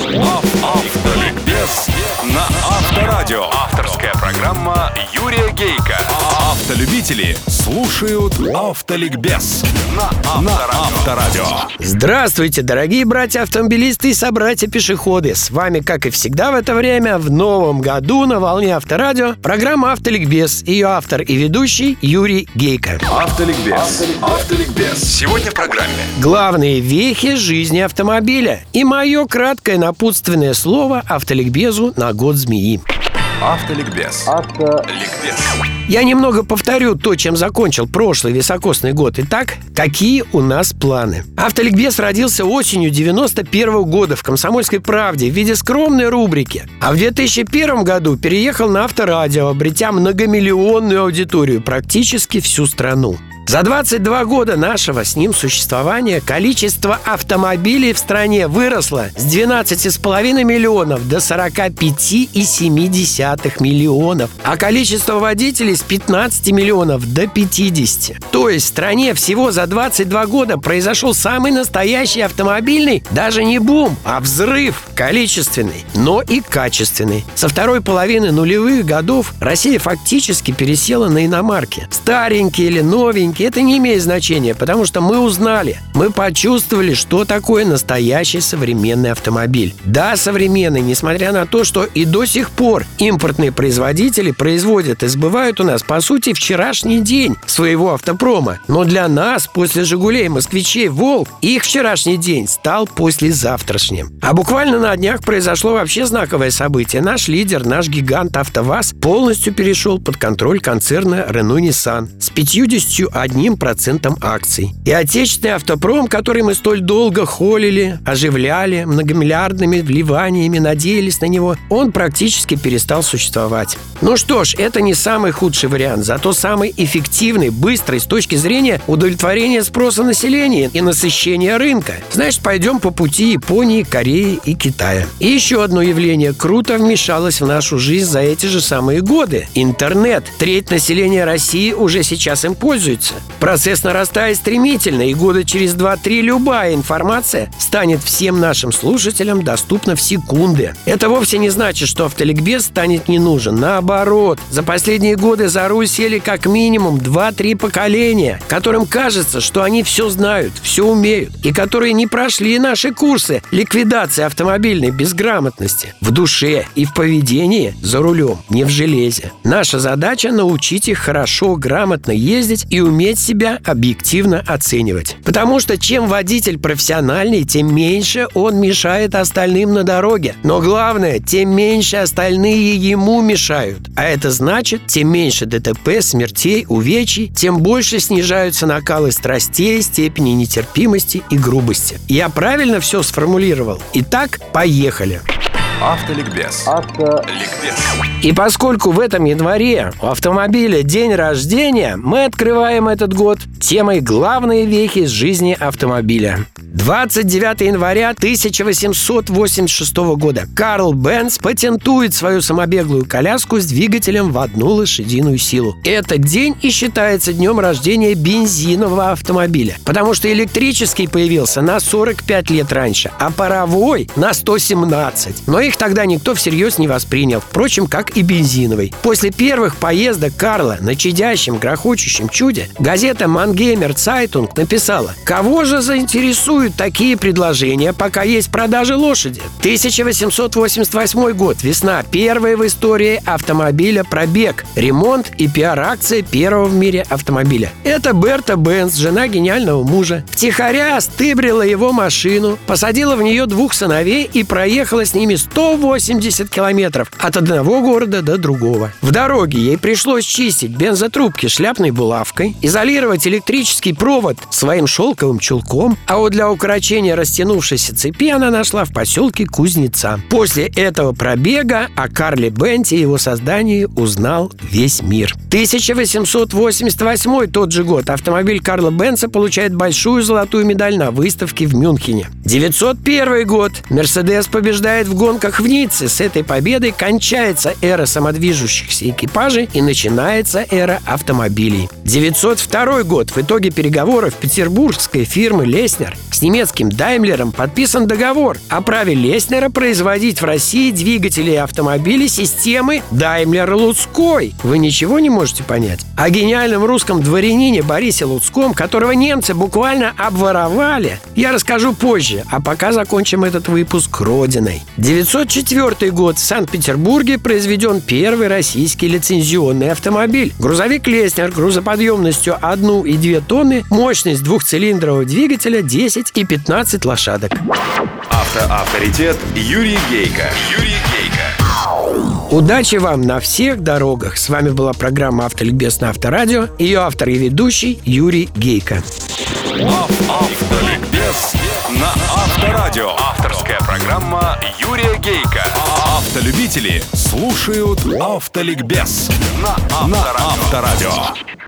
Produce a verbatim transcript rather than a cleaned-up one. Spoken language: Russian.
Автоликбез на Авторадио. Авторская программа Юрия Гейка. Автолюбители слушают Автоликбез на Авторадио. Здравствуйте, дорогие братья-автомобилисты и собратья-пешеходы. С вами, как и всегда в это время, в новом году на волне Авторадио программа Автоликбез. Ее автор и ведущий Юрий Гейка. Автоликбез. Автоликбез. Сегодня в программе Главные вехи жизни автомобиля и мое краткое напутственное слово автоликбезу на год змеи. Автоликбез. Автоликбез. Я немного повторю то, чем закончил прошлый високосный год. Итак, какие у нас планы? Автоликбез родился осенью девяносто первого года в «Комсомольской правде» в виде скромной рубрики. А в две тысячи первом году переехал на Авторадио, обретя многомиллионную аудиторию, практически всю страну. За двадцать два года нашего с ним существования количество автомобилей в стране выросло с двенадцати с половиной миллионов до сорока пяти и семи десятых миллионов, а количество водителей с пятнадцати миллионов до пятидесяти. То есть в стране всего за двадцать два года произошел самый настоящий автомобильный, даже не бум, а взрыв количественный, но и качественный. Со второй половины нулевых годов Россия фактически пересела на иномарки. Старенькие или новенькие, это не имеет значения, потому что мы узнали, мы почувствовали, что такое настоящий современный автомобиль. Да, современный, несмотря на то, что и до сих пор импортные производители производят и сбывают у нас, по сути, вчерашний день своего автопрома. Но для нас, после «Жигулей», «Москвичей», «Волг», их вчерашний день стал послезавтрашним. А буквально на днях произошло вообще знаковое событие. Наш лидер, наш гигант АвтоВАЗ полностью перешел под контроль концерна Renault-Nissan с пятьюдесятью одним процентом акций. И отечественный автопром, который мы столь долго холили, оживляли, многомиллиардными вливаниями надеялись на него, он практически перестал существовать. Ну что ж, это не самый худший вариант, зато самый эффективный, быстрый с точки зрения удовлетворения спроса населения и насыщения рынка. Значит, пойдем по пути Японии, Кореи и Китая. И еще одно явление круто вмешалось в нашу жизнь за эти же самые годы. Интернет. Треть населения России уже сейчас им пользуется. Процесс нарастает стремительно, и года через два-три любая информация станет всем нашим слушателям доступна в секунды. Это вовсе не значит, что автоликбез станет не нужен. Наоборот, за последние годы за руль сели как минимум два-три поколения, которым кажется, что они все знают, все умеют, и которые не прошли наши курсы ликвидации автомобильной безграмотности в душе и в поведении за рулем, не в железе. Наша задача — научить их хорошо, грамотно ездить и уметь себя объективно оценивать. Потому что чем водитель профессиональный, тем меньше он мешает остальным на дороге. Но главное, тем меньше остальные ему мешают. А это значит, тем меньше ДТП, смертей, увечий, тем больше снижаются накалы страстей, степени нетерпимости и грубости. Я правильно все сформулировал? Итак, поехали! Автоликбез. Автоликбез. И поскольку в этом январе у автомобиля день рождения, мы открываем этот год темой «Главные вехи из жизни автомобиля». двадцать девятого января тысяча восемьсот восемьдесят шестого года Карл Бенц патентует свою самобеглую коляску с двигателем в одну лошадиную силу. Этот день и считается днем рождения бензинового автомобиля, потому что электрический появился на сорок пять лет раньше, а паровой на сто семнадцать. Но их тогда никто всерьез не воспринял, впрочем, как и бензиновый. После первых поездок Карла на чадящем, грохочущем чуде газета «Мангеймер Цайтунг» написала: «Кого же заинтересуют такие предложения, пока есть продажи лошади?» тысяча восемьсот восемьдесят восьмой год, весна, первая в истории автомобиля пробег, ремонт и пиар-акция первого в мире автомобиля. Это Берта Бенц, жена гениального мужа, втихаря стыбрила его машину, посадила в нее двух сыновей и проехала с ними сто восемьдесят километров от одного города до другого. В дороге ей пришлось чистить бензотрубки шляпной булавкой, изолировать электрический провод своим шелковым чулком, а вот для укорочения растянувшейся цепи она нашла в поселке Кузнеца. После этого пробега о Карле Бенце и его создании узнал весь мир. тысяча восемьсот восемьдесят восьмой, тот же год, автомобиль Карла Бенца получает большую золотую медаль на выставке в Мюнхене. девятьсот первый год. Мерседес побеждает в гонках гонках в Ницце с этой победой кончается эра самодвижущихся экипажей и начинается эра автомобилей. девятьсот второй год. В итоге переговоров петербургской фирмы «Леснер» с немецким «Даймлером» подписан договор о праве Леснера производить в России двигатели и автомобили системы Даймлер-Луцкой. Вы ничего не можете понять? О гениальном русском дворянине Борисе Луцком, которого немцы буквально обворовали, я расскажу позже, а пока закончим этот выпуск родиной. девятьсот четвёртый год. В Санкт-Петербурге произведен первый российский лицензионный автомобиль. Грузовик «Леснер» грузоподъемностью одну и две тонны, мощность двухцилиндрового двигателя десять и пятнадцать лошадок. Автоавторитет Юрий Гейко. Юрий Гейко. Удачи вам на всех дорогах. С вами была программа «Автоликбез» на Авторадио. Ее автор и ведущий Юрий Гейко. Автоликбез на Авторадио. Авторская программа Юрия Гейко. Автолюбители слушают Автоликбез на Авторадио.